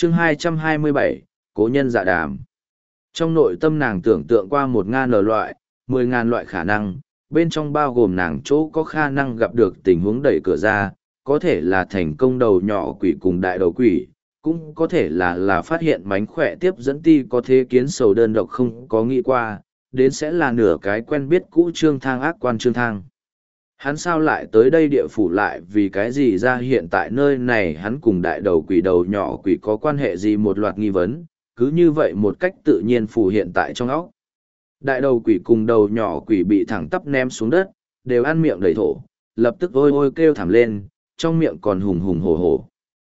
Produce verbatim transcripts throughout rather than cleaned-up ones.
chương hai trăm hai mươi bảy, cố nhân dạ đàm. Trong nội tâm nàng tưởng tượng qua một ngàn lờ loại, mười ngàn loại khả năng, bên trong bao gồm nàng chỗ có khả năng gặp được tình huống đẩy cửa ra, có thể là thành công đầu nhỏ quỷ cùng đại đầu quỷ, cũng có thể là là phát hiện mánh khỏe tiếp dẫn ti có thế kiến sầu đơn độc không có nghĩ qua, đến sẽ là nửa cái quen biết cũ Trương Thang ác quan Trương Thang. Hắn sao lại tới đây địa phủ lại vì cái gì ra hiện tại nơi này hắn cùng đại đầu quỷ đầu nhỏ quỷ có quan hệ gì một loạt nghi vấn, cứ như vậy một cách tự nhiên phù hiện tại trong óc. Đại đầu quỷ cùng đầu nhỏ quỷ bị thẳng tắp ném xuống đất, đều ăn miệng đầy thổ, lập tức ôi ôi kêu thảm lên, trong miệng còn hùng hùng hổ hổ.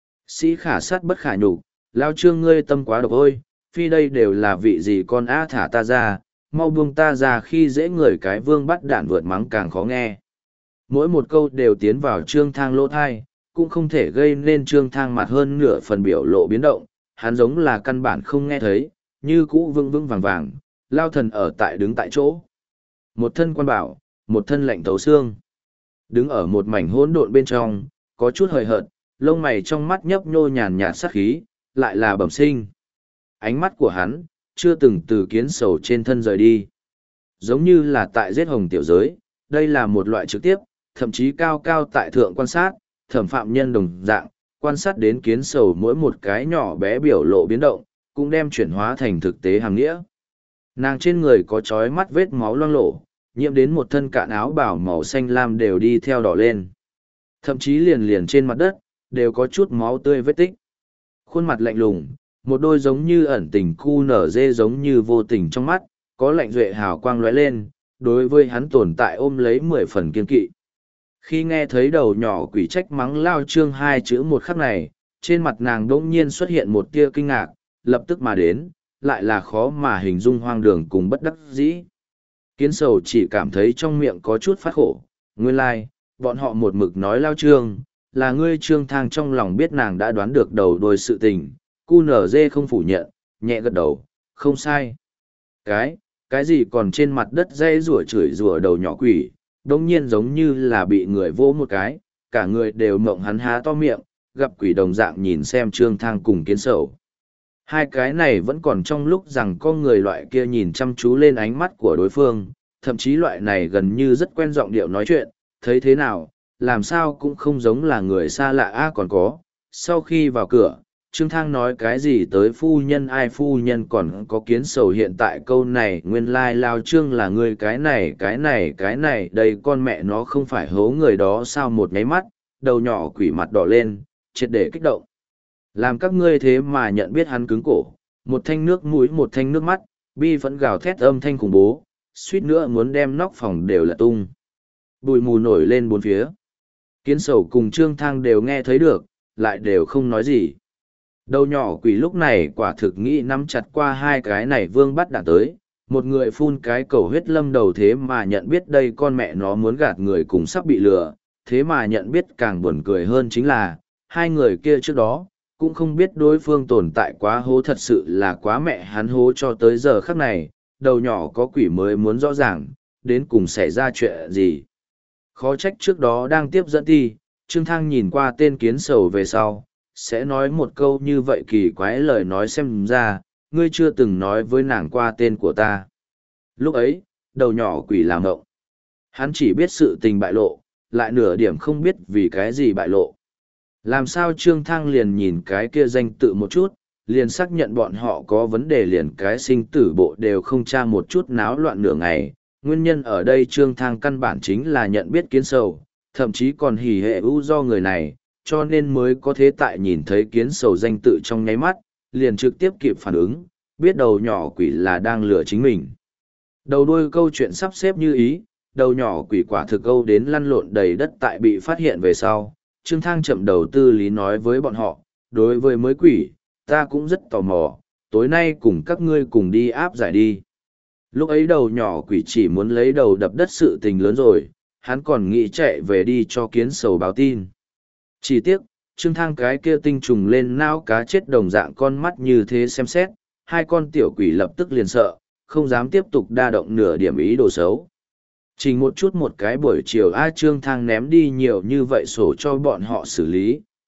Sĩ khả sát bất khả nhục, lao Trương ngươi tâm quá độc ôi, phi đây đều là vị gì con á thả ta ra, mau buông ta ra khi dễ người cái vương bắt đạn vượt mắng càng khó nghe. Mỗi một câu đều tiến vào Trương Thang lỗ thai, cũng không thể gây nên Trương Thang mặt hơn nửa phần biểu lộ biến động, hắn giống là căn bản không nghe thấy, như cũ vững vững vàng vàng, lao thần ở tại đứng tại chỗ. Một thân quan bảo, một thân lạnh thấu xương. Đứng ở một mảnh hỗn độn bên trong, có chút hời hợt, lông mày trong mắt nhấp nhô nhàn nhạt sát khí, lại là bẩm sinh. Ánh mắt của hắn, chưa từng từ kiến sầu trên thân rời đi. Giống như là tại giết hồng tiểu giới, đây là một loại trực tiếp, thậm chí cao cao tại thượng quan sát, thẩm phạm nhân đồng dạng, quan sát đến kiến sầu mỗi một cái nhỏ bé biểu lộ biến động, cũng đem chuyển hóa thành thực tế hàng nghĩa. Nàng trên người có trói mắt vết máu loang lổ, nhiễm đến một thân cạn áo bảo màu xanh lam đều đi theo đỏ lên. Thậm chí liền liền trên mặt đất, đều có chút máu tươi vết tích. Khuôn mặt lạnh lùng, một đôi giống như ẩn tình cu nở dê giống như vô tình trong mắt, có lạnh duệ hào quang lóe lên, đối với hắn tồn tại ôm lấy mười phần kiên kỵ. Khi nghe thấy đầu nhỏ quỷ trách mắng lao Trương hai chữ một khắc này, trên mặt nàng đỗng nhiên xuất hiện một tia kinh ngạc, lập tức mà đến, lại là khó mà hình dung hoang đường cùng bất đắc dĩ. Kiến sầu chỉ cảm thấy trong miệng có chút phát khổ, nguyên lai, like, bọn họ một mực nói lao Trương, là ngươi Trương Thang trong lòng biết nàng đã đoán được đầu đuôi sự tình, cu nở dê không phủ nhận, nhẹ gật đầu, không sai. Cái, cái gì còn trên mặt đất dây rủa chửi rủa đầu nhỏ quỷ, đống nhiên giống như là bị người vỗ một cái, cả người đều mộng hắn há to miệng, gặp quỷ đồng dạng nhìn xem Trương Thang cùng kiến sầu. Hai cái này vẫn còn trong lúc rằng có người loại kia nhìn chăm chú lên ánh mắt của đối phương, thậm chí loại này gần như rất quen giọng điệu nói chuyện, thấy thế nào, làm sao cũng không giống là người xa lạ a còn có. Sau khi vào cửa, Trương Thang nói cái gì tới phu nhân ai phu nhân còn có kiến sầu hiện tại câu này nguyên lai lao Trương là người cái này cái này cái này đây con mẹ nó không phải hố người đó sao một nháy mắt, đầu nhỏ quỷ mặt đỏ lên, triệt để kích động. Làm các ngươi thế mà nhận biết hắn cứng cổ, một thanh nước mũi một thanh nước mắt, bi vẫn gào thét âm thanh khủng bố, suýt nữa muốn đem nóc phòng đều là tung. Bụi mù nổi lên bốn phía. Kiến sầu cùng Trương Thang đều nghe thấy được, lại đều không nói gì. Đầu nhỏ quỷ lúc này quả thực nghĩ nắm chặt qua hai cái này vương bắt đạn tới, một người phun cái cầu huyết lâm đầu thế mà nhận biết đây con mẹ nó muốn gạt người cùng sắp bị lừa, thế mà nhận biết càng buồn cười hơn chính là, hai người kia trước đó, cũng không biết đối phương tồn tại quá hố thật sự là quá mẹ hắn hố cho tới giờ khắc này, đầu nhỏ có quỷ mới muốn rõ ràng, đến cùng xảy ra chuyện gì. Khó trách trước đó đang tiếp dẫn ti, Trương Thang nhìn qua tên kiến sầu về sau, sẽ nói một câu như vậy kỳ quái lời nói xem ra, ngươi chưa từng nói với nàng qua tên của ta. Lúc ấy, đầu nhỏ quỷ làm ngộng. Hắn chỉ biết sự tình bại lộ, lại nửa điểm không biết vì cái gì bại lộ. Làm sao Trương Thang liền nhìn cái kia danh tự một chút, liền xác nhận bọn họ có vấn đề liền cái sinh tử bộ đều không tra một chút náo loạn nửa ngày. Nguyên nhân ở đây Trương Thang căn bản chính là nhận biết kiến sầu, thậm chí còn hỉ hệ ưu do người này, cho nên mới có thế tại nhìn thấy kiến sầu danh tự trong nháy mắt, liền trực tiếp kịp phản ứng, biết đầu nhỏ quỷ là đang lừa chính mình. Đầu đuôi câu chuyện sắp xếp như ý, đầu nhỏ quỷ quả thực câu đến lăn lộn đầy đất tại bị phát hiện về sau. Trương Thang chậm đầu tư lý nói với bọn họ, đối với mới quỷ, ta cũng rất tò mò, tối nay cùng các ngươi cùng đi áp giải đi. Lúc ấy đầu nhỏ quỷ chỉ muốn lấy đầu đập đất sự tình lớn rồi, hắn còn nghĩ chạy về đi cho kiến sầu báo tin. Chỉ tiếc, Trương Thang cái kia tinh trùng lên nao cá chết đồng dạng con mắt như thế xem xét, hai con tiểu quỷ lập tức liền sợ, không dám tiếp tục đa động nửa điểm ý đồ xấu. Chỉ một chút một cái buổi chiều A Trương Thang ném đi nhiều như vậy sổ cho bọn họ xử lý,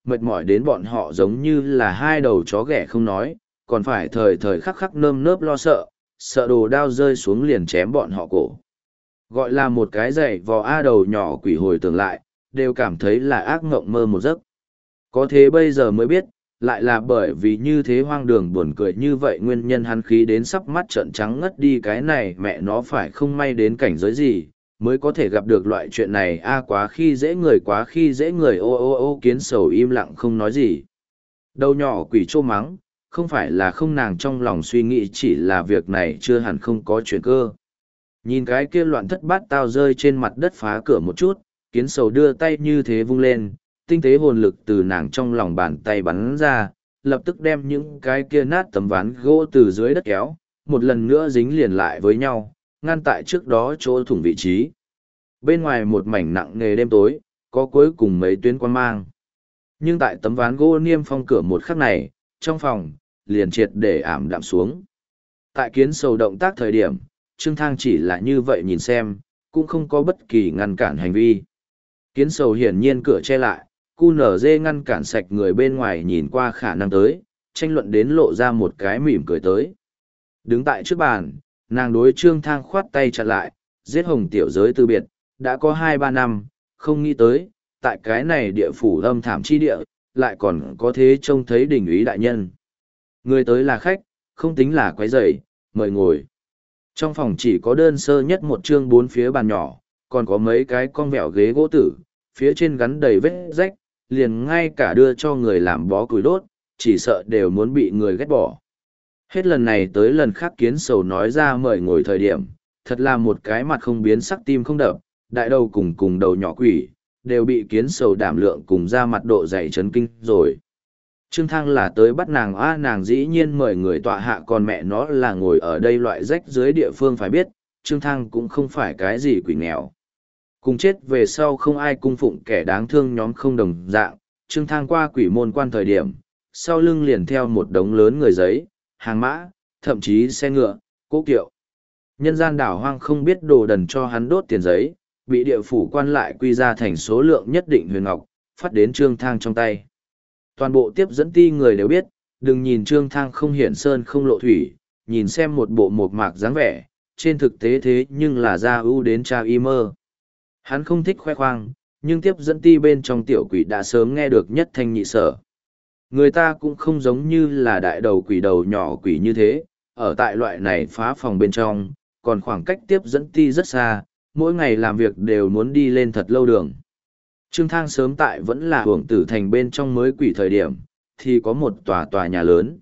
Mệt mỏi đến bọn họ giống như là hai đầu chó ghẻ không nói, còn phải thời thời khắc khắc nơm nớp lo sợ, sợ đồ đao rơi xuống liền chém bọn họ cổ. Gọi là một cái giày vò a đầu nhỏ quỷ hồi tưởng lại, đều cảm thấy là ác ngộng mơ một giấc. Có thế bây giờ mới biết, lại là bởi vì như thế hoang đường buồn cười như vậy nguyên nhân hắn khí đến sắp mắt trợn trắng ngất đi, cái này mẹ nó phải không may đến cảnh giới gì, mới có thể gặp được loại chuyện này a quá khi dễ người quá khi dễ người ô ô ô kiến sầu im lặng không nói gì. Đầu nhỏ quỷ trô mắng, không phải là không nàng trong lòng suy nghĩ chỉ là việc này chưa hẳn không có chuyện cơ. Nhìn cái kia loạn thất bát tao rơi trên mặt đất phá cửa một chút, kiến sầu đưa tay như thế vung lên, tinh tế hồn lực từ nàng trong lòng bàn tay bắn ra, lập tức đem những cái kia nát tấm ván gỗ từ dưới đất kéo, một lần nữa dính liền lại với nhau, ngăn tại trước đó chỗ thủng vị trí. Bên ngoài một mảnh nặng nề đêm tối, có cuối cùng mấy tuyến quan mang. Nhưng tại tấm ván gỗ niêm phong cửa một khắc này, trong phòng, liền triệt để ảm đạm xuống. Tại kiến sầu động tác thời điểm, Trương Thang chỉ là như vậy nhìn xem, cũng không có bất kỳ ngăn cản hành vi. Kiến sầu hiển nhiên cửa che lại, cu nở dê ngăn cản sạch người bên ngoài nhìn qua khả năng tới, tranh luận đến lộ ra một cái mỉm cười tới. Đứng tại trước bàn, nàng đối Trương Thang khoát tay chặn lại, giết hồng tiểu giới từ biệt, đã có hai ba năm, không nghĩ tới, tại cái này địa phủ âm thảm chi địa, lại còn có thế trông thấy đỉnh úy đại nhân. Người tới là khách, không tính là quấy rầy, mời ngồi. Trong phòng chỉ có đơn sơ nhất một chương bốn phía bàn nhỏ, còn có mấy cái con vẹo ghế gỗ tử, phía trên gắn đầy vết rách, liền ngay cả đưa cho người làm bó củi đốt, chỉ sợ đều muốn bị người ghét bỏ. Hết lần này tới lần khác kiến sầu nói ra mời ngồi thời điểm, thật là một cái mặt không biến sắc tim không đập, đại đầu cùng cùng đầu nhỏ quỷ, đều bị kiến sầu đảm lượng cùng ra mặt độ dày chấn kinh rồi. Trương Thang là tới bắt nàng a nàng dĩ nhiên mời người tọa hạ, còn mẹ nó là ngồi ở đây loại rách dưới địa phương phải biết, Trương Thang cũng không phải cái gì quỷ nghèo. Cùng chết về sau không ai cung phụng kẻ đáng thương nhóm không đồng dạng, Trương Thang qua quỷ môn quan thời điểm, sau lưng liền theo một đống lớn người giấy, hàng mã, thậm chí xe ngựa, cố kiệu. Nhân gian đảo hoang không biết đồ đần cho hắn đốt tiền giấy, bị địa phủ quan lại quy ra thành số lượng nhất định huyền ngọc, phát đến Trương Thang trong tay. Toàn bộ tiếp dẫn ti người đều biết, đừng nhìn Trương Thang không hiển sơn không lộ thủy, nhìn xem một bộ mộc mạc dáng vẻ, trên thực tế thế nhưng là ra ưu đến cha y mơ. Hắn không thích khoe khoang, nhưng tiếp dẫn ti bên trong tiểu quỷ đã sớm nghe được nhất thanh nhị sở. Người ta cũng không giống như là đại đầu quỷ đầu nhỏ quỷ như thế, ở tại loại này phá phòng bên trong, còn khoảng cách tiếp dẫn ti rất xa, mỗi ngày làm việc đều muốn đi lên thật lâu đường. Trương Thang sớm tại vẫn là hưởng tử thành bên trong mới quỷ thời điểm, thì có một tòa tòa nhà lớn.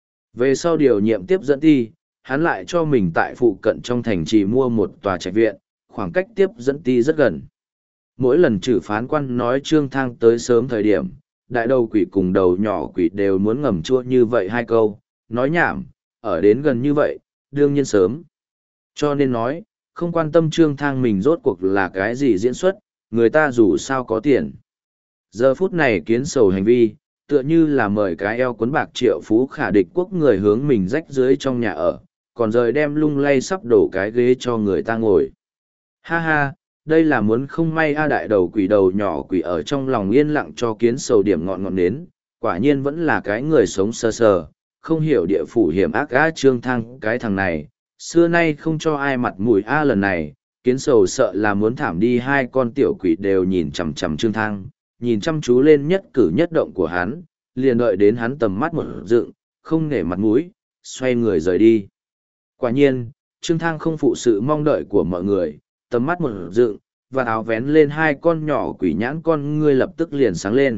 Về sau điều nhiệm tiếp dẫn ti, hắn lại cho mình tại phụ cận trong thành trì mua một tòa trạch viện, khoảng cách tiếp dẫn ti rất gần. Mỗi lần trừ phán quan nói Trương Thang tới sớm thời điểm, đại đầu quỷ cùng đầu nhỏ quỷ đều muốn ngầm chua như vậy hai câu, nói nhảm, ở đến gần như vậy, đương nhiên sớm. Cho nên nói, không quan tâm Trương Thang mình rốt cuộc là cái gì diễn xuất, người ta dù sao có tiền. Giờ phút này kiến sầu hành vi, tựa như là mời cái eo cuốn bạc triệu phú khả địch quốc người hướng mình rách dưới trong nhà ở, còn rời đem lung lay sắp đổ cái ghế cho người ta ngồi. Ha ha, đây là muốn không may a đại đầu quỷ đầu nhỏ quỷ ở trong lòng yên lặng cho kiến sầu điểm ngọn ngọn nến, quả nhiên vẫn là cái người sống sơ sờ, không hiểu địa phủ hiểm ác a Trương Thang cái thằng này, xưa nay không cho ai mặt mũi a lần này, kiến sầu sợ là muốn thảm đi hai con tiểu quỷ đều nhìn chằm chằm Trương Thang, nhìn chăm chú lên nhất cử nhất động của hắn, liền đợi đến hắn tầm mắt một dựng, không nể mặt mũi, xoay người rời đi. Quả nhiên, Trương Thang không phụ sự mong đợi của mọi người, tầm mắt một dựng, và áo vén lên hai con nhỏ quỷ nhãn con ngươi lập tức liền sáng lên.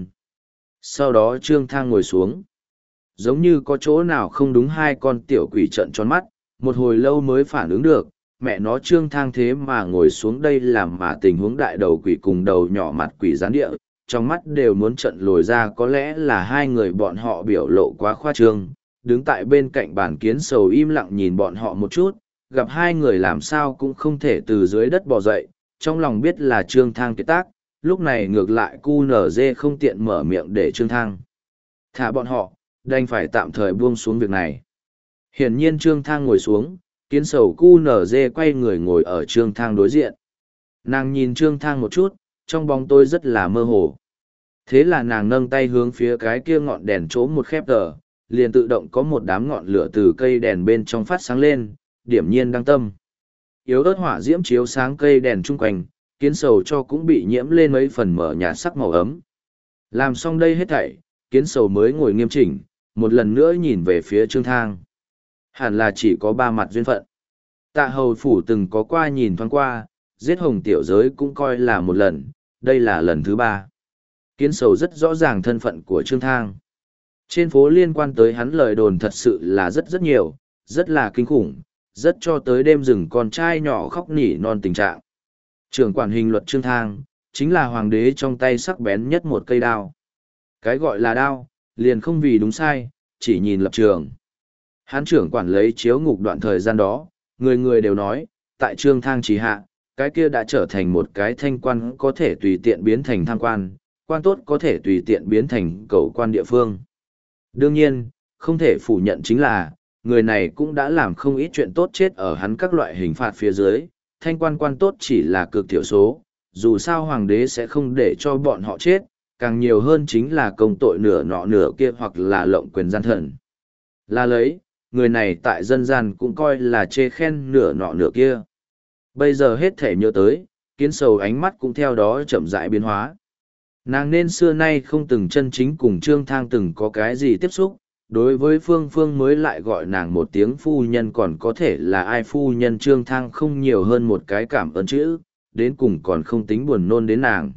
Sau đó Trương Thang ngồi xuống. Giống như có chỗ nào không đúng hai con tiểu quỷ trợn tròn mắt, một hồi lâu mới phản ứng được, mẹ nó Trương Thang thế mà ngồi xuống đây làm mà tình huống đại đầu quỷ cùng đầu nhỏ mặt quỷ gián địa, trong mắt đều muốn trận lồi ra, có lẽ là hai người bọn họ biểu lộ quá khoa trương, đứng tại bên cạnh bàn kiến sầu im lặng nhìn bọn họ một chút, gặp hai người làm sao cũng không thể từ dưới đất bò dậy, trong lòng biết là Trương Thang kiệt tác, lúc này ngược lại cu nở dê không tiện mở miệng để Trương Thang thả bọn họ, đành phải tạm thời buông xuống việc này. Hiển nhiên Trương Thang ngồi xuống, kiến sầu cu nở dê quay người ngồi ở Trương Thang đối diện. Nàng nhìn Trương Thang một chút, trong bóng tôi rất là mơ hồ. Thế là nàng nâng tay hướng phía cái kia ngọn đèn chỗ một khép tờ, liền tự động có một đám ngọn lửa từ cây đèn bên trong phát sáng lên, điểm nhiên đăng tâm. Yếu ớt hỏa diễm chiếu sáng cây đèn chung quanh, kiến sầu cho cũng bị nhiễm lên mấy phần mở nhạt sắc màu ấm. Làm xong đây hết thảy, kiến sầu mới ngồi nghiêm chỉnh, một lần nữa nhìn về phía Trương Thang. Hẳn là chỉ có ba mặt duyên phận. Tạ hầu phủ từng có qua nhìn thoáng qua, giết hồng tiểu giới cũng coi là một lần, đây là lần thứ ba. Kiến sầu rất rõ ràng thân phận của Trương Thang. Trên phố liên quan tới hắn lời đồn thật sự là rất rất nhiều, rất là kinh khủng, rất cho tới đêm rừng con trai nhỏ khóc nỉ non tình trạng. Trưởng quản hình luật Trương Thang, chính là hoàng đế trong tay sắc bén nhất một cây đao. Cái gọi là đao, liền không vì đúng sai, chỉ nhìn lập trường. Hắn trưởng quản lấy chiếu ngục đoạn thời gian đó, người người đều nói, tại Trương Thang chỉ hạ, cái kia đã trở thành một cái thanh quan có thể tùy tiện biến thành tham quan, quan tốt có thể tùy tiện biến thành cầu quan địa phương. Đương nhiên, không thể phủ nhận chính là, người này cũng đã làm không ít chuyện tốt chết ở hắn các loại hình phạt phía dưới, thanh quan quan tốt chỉ là cực thiểu số, dù sao hoàng đế sẽ không để cho bọn họ chết, càng nhiều hơn chính là công tội nửa nọ nửa kia hoặc là lộng quyền gian thần. Là lấy, người này tại dân gian cũng coi là chê khen nửa nọ nửa kia. Bây giờ hết thể nhớ tới, kiến sầu ánh mắt cũng theo đó chậm rãi biến hóa. Nàng nên xưa nay không từng chân chính cùng Trương Thang từng có cái gì tiếp xúc, đối với Phương Phương mới lại gọi nàng một tiếng phu nhân còn có thể là ai phu nhân Trương Thang không nhiều hơn một cái cảm ơn chữ, đến cùng còn không tính buồn nôn đến nàng.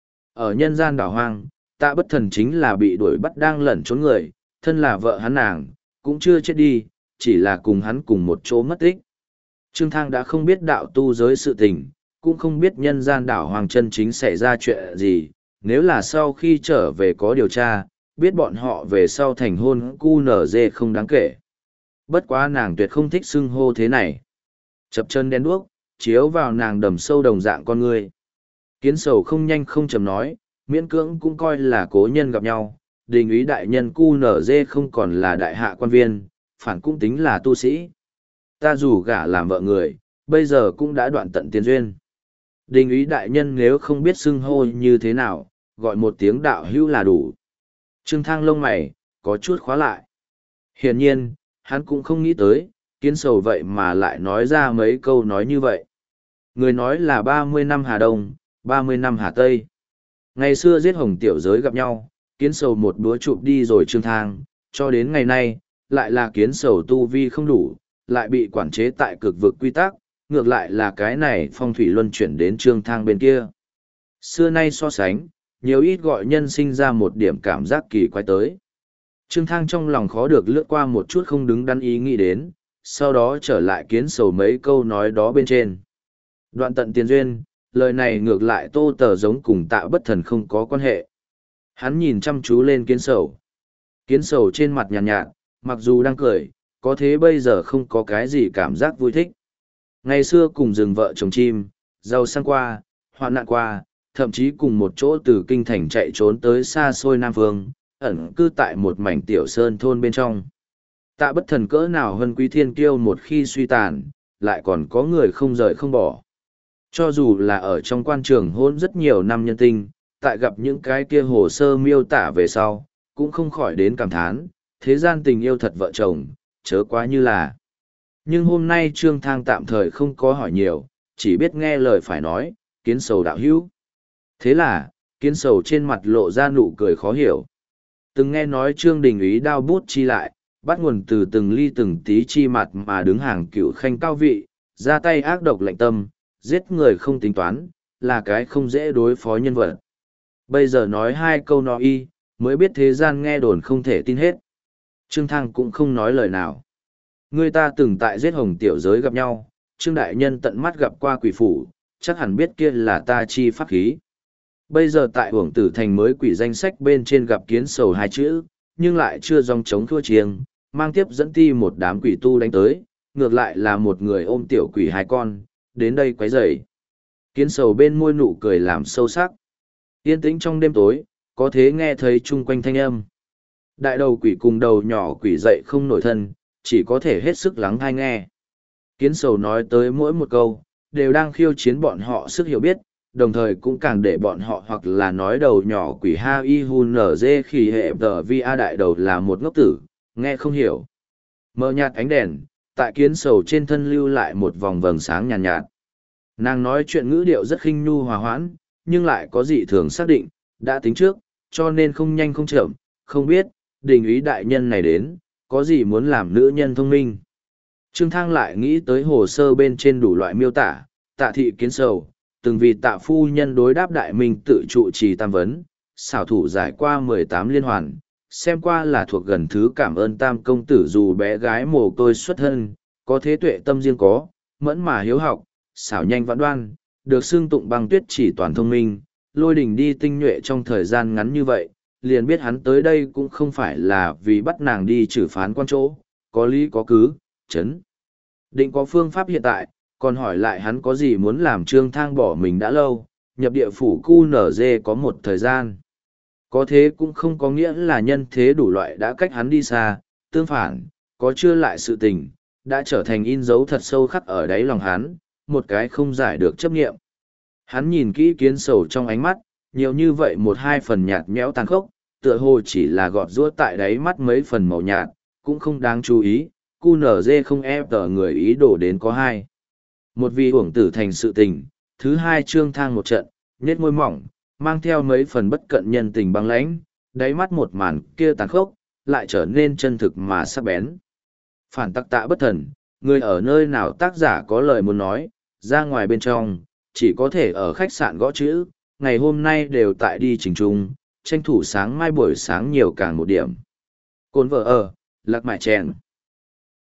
Ở nhân gian đảo hoang, Tạ Bất Thần chính là bị đuổi bắt đang lẩn trốn người, thân là vợ hắn nàng, cũng chưa chết đi, chỉ là cùng hắn cùng một chỗ mất tích. Trương Thang đã không biết đạo tu giới sự tình, cũng không biết nhân gian đảo hoang chân chính xảy ra chuyện gì, nếu là sau khi trở về có điều tra, biết bọn họ về sau thành hôn cu nở dê không đáng kể. Bất quá nàng tuyệt không thích xưng hô thế này. Chập chân đen đuốc, chiếu vào nàng đầm sâu đồng dạng con người. Kiến sầu không nhanh không chầm nói, miễn cưỡng cũng coi là cố nhân gặp nhau, đình úy đại nhân cu nở dê không còn là đại hạ quan viên, phản cũng tính là tu sĩ. Ta dù gả làm vợ người, bây giờ cũng đã đoạn tận tiền duyên. Đình úy đại nhân nếu không biết xưng hô như thế nào, gọi một tiếng đạo hữu là đủ. Trương Thang lông mày, có chút khóa lại. Hiển nhiên, hắn cũng không nghĩ tới, kiến sầu vậy mà lại nói ra mấy câu nói như vậy. Người nói là ba mươi năm Hà Đông, ba mươi năm Hà Tây. Ngày xưa giết hồng tiểu giới gặp nhau, kiến sầu một búa chụp đi rồi Trương Thang, cho đến ngày nay, lại là kiến sầu tu vi không đủ, lại bị quản chế tại cực vực quy tắc, ngược lại là cái này phong thủy luân chuyển đến Trương Thang bên kia. Xưa nay so sánh, nhiều ít gọi nhân sinh ra một điểm cảm giác kỳ quái tới. Trương Thang trong lòng khó được lướt qua một chút không đứng đắn ý nghĩ đến, sau đó trở lại kiến sầu mấy câu nói đó bên trên. Đoạn tận tiền duyên, lời này ngược lại Tô Tờ giống cùng Tạ Bất Thần không có quan hệ. Hắn nhìn chăm chú lên kiến sầu. Kiến sầu trên mặt nhàn nhạt, nhạt, mặc dù đang cười, có thế bây giờ không có cái gì cảm giác vui thích. Ngày xưa cùng rừng vợ chồng chim, giàu sang qua, hoạn nạn qua, thậm chí cùng một chỗ từ kinh thành chạy trốn tới xa xôi Nam Phương, ẩn cư tại một mảnh tiểu sơn thôn bên trong. Tạ Bất Thần cỡ nào hơn quý thiên kiêu một khi suy tàn, lại còn có người không rời không bỏ. Cho dù là ở trong quan trường hôn rất nhiều năm nhân tinh, tại gặp những cái kia hồ sơ miêu tả về sau, cũng không khỏi đến cảm thán, thế gian tình yêu thật vợ chồng, chớ quá như là. Nhưng hôm nay Trương Thang tạm thời không có hỏi nhiều, chỉ biết nghe lời phải nói, kiến sầu đạo hữu. Thế là, kiến sầu trên mặt lộ ra nụ cười khó hiểu. Từng nghe nói Trương Đình úy đao bút chi lại, bắt nguồn từ từng ly từng tí chi mặt mà đứng hàng cựu khanh cao vị, ra tay ác độc lạnh tâm, giết người không tính toán, là cái không dễ đối phó nhân vật. Bây giờ nói hai câu nói y, mới biết thế gian nghe đồn không thể tin hết. Trương Thang cũng không nói lời nào. Người ta từng tại giết hồng tiểu giới gặp nhau, Trương Đại Nhân tận mắt gặp qua quỷ phủ, chắc hẳn biết kia là ta chi pháp khí. Bây giờ tại Uổng Tử Thành mới quỷ danh sách bên trên gặp kiến sầu hai chữ, nhưng lại chưa dòng chống thua chiêng, mang tiếp dẫn ti một đám quỷ tu đánh tới, ngược lại là một người ôm tiểu quỷ hai con, đến đây quấy rầy. Kiến sầu bên môi nụ cười làm sâu sắc. Yên tĩnh trong đêm tối, có thế nghe thấy chung quanh thanh âm. Đại đầu quỷ cùng đầu nhỏ quỷ dậy không nổi thân, chỉ có thể hết sức lắng hay nghe. Kiến sầu nói tới mỗi một câu, đều đang khiêu chiến bọn họ sức hiểu biết, đồng thời cũng càng để bọn họ hoặc là nói đầu nhỏ quỷ ha y hun nở dê khi hệ tờ vi a đại đầu là một ngốc tử, nghe không hiểu. Mờ nhạt ánh đèn, tại kiến sầu trên thân lưu lại một vòng vầng sáng nhàn nhạt, nhạt. Nàng nói chuyện ngữ điệu rất khinh nhu hòa hoãn, nhưng lại có dị thường xác định, đã tính trước, cho nên không nhanh không chậm, không biết, đình ý đại nhân này đến, có gì muốn làm nữ nhân thông minh. Trương Thang lại nghĩ tới hồ sơ bên trên đủ loại miêu tả, tạ thị kiến sầu, từng vì tạ phu nhân đối đáp đại minh tự trụ trì tam vấn, xảo thủ giải qua mười tám liên hoàn, xem qua là thuộc gần thứ cảm ơn tam công tử dù bé gái mồ côi xuất thân, có thế tuệ tâm riêng có, mẫn mà hiếu học, xảo nhanh vãn đoan, được xưng tụng băng tuyết chỉ toàn thông minh, lôi đình đi tinh nhuệ trong thời gian ngắn như vậy, liền biết hắn tới đây cũng không phải là vì bắt nàng đi trừ phán quan chỗ, có lý có cứ, chấn. Định có phương pháp hiện tại, còn hỏi lại hắn có gì muốn làm. Trương Thang bỏ mình đã lâu, nhập địa phủ cu nở dê có một thời gian. Có thế cũng không có nghĩa là nhân thế đủ loại đã cách hắn đi xa, tương phản, có chưa lại sự tình, đã trở thành in dấu thật sâu khắc ở đáy lòng hắn, một cái không giải được chấp nghiệm. Hắn nhìn kỹ kiến sầu trong ánh mắt, nhiều như vậy một hai phần nhạt nhẽo tàn khốc, tựa hồ chỉ là gọt giũa tại đáy mắt mấy phần màu nhạt, cũng không đáng chú ý, cu nở dê không ép tờ người ý đồ đến có hai. Một vì uổng tử thành sự tình, thứ hai Trương Thang một trận, nết môi mỏng, mang theo mấy phần bất cận nhân tình băng lãnh, đáy mắt một màn kia tàn khốc, lại trở nên chân thực mà sắc bén. Phản tắc tạ bất thần, người ở nơi nào tác giả có lời muốn nói, ra ngoài bên trong, chỉ có thể ở khách sạn gõ chữ, ngày hôm nay đều tại đi trình trung, tranh thủ sáng mai buổi sáng nhiều càng một điểm. Cồn vợ ở, lạc mại chèn.